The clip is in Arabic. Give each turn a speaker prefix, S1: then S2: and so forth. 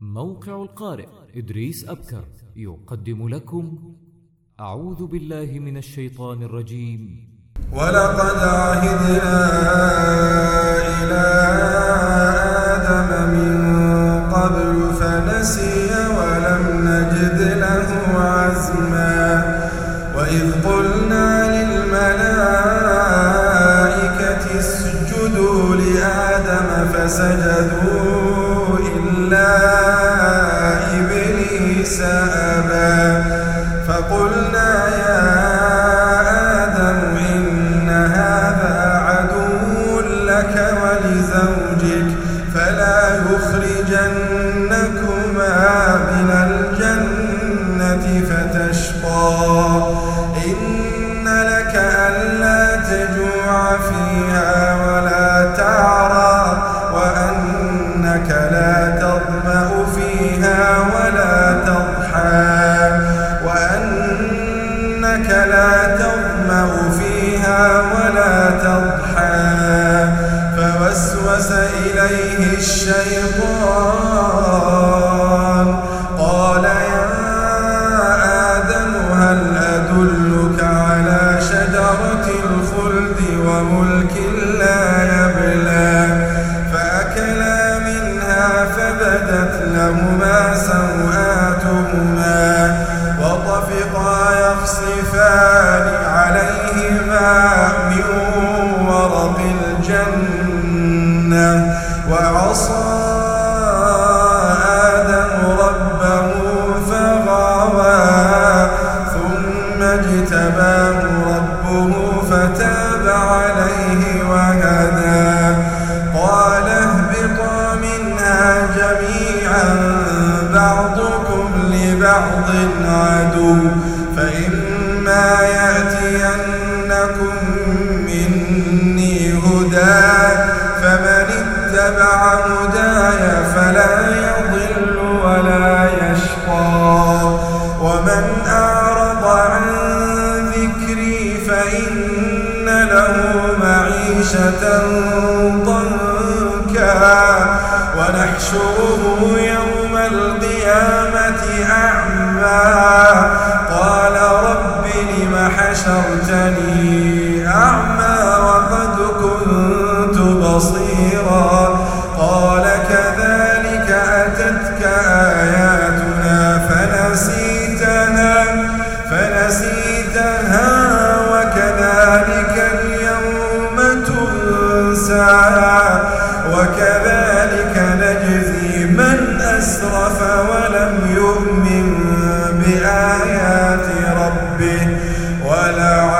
S1: موقع القارئ إدريس أبكر يقدم لكم أعوذ بالله من الشيطان الرجيم.
S2: ولقد عهدنا إلى آدم من قبل فنسي ولم نجد له عزما وإذ قلنا للملائكة اسجدوا لآدم فسجدوا إلا إبليس أبى فقلنا يا آدم إن هذا عدو لك ولزوجك فلا يخرجنكما من الجنة فتشقى إن لك ألا تجوع فيها ولا تعرى وأنك لا تظمأ فيها ولا تضحى فوسوس إليه الشيطان قال يا آدم هل أدلك على شجرة الخلد وملك لا يبلى فأكلا منها فبدت لهما سوآتهما وطفقا يخصفان عليهما من ورق الجنة وعصى آدم ربه فغوى ثم اجتباه ربه فتاب عليه وهدى قال اهبطا منها جميعا بعضكم لبعض عدو فإما يأتينكم مني هدى فمن اتبع هداي فلا يضل ولا يشقى ومن أعرض عن ذكري فإن له معيشة ضنكا ونحشره يوم القيامة أعمى قال رب لم حشرتني أعمى وقد كنت بصيرا قال كذلك أتتك آياتنا فنسيتها وكذلك اليوم تنسى وكذلك نجزي من أسرف ولم يؤمن بآيات ربه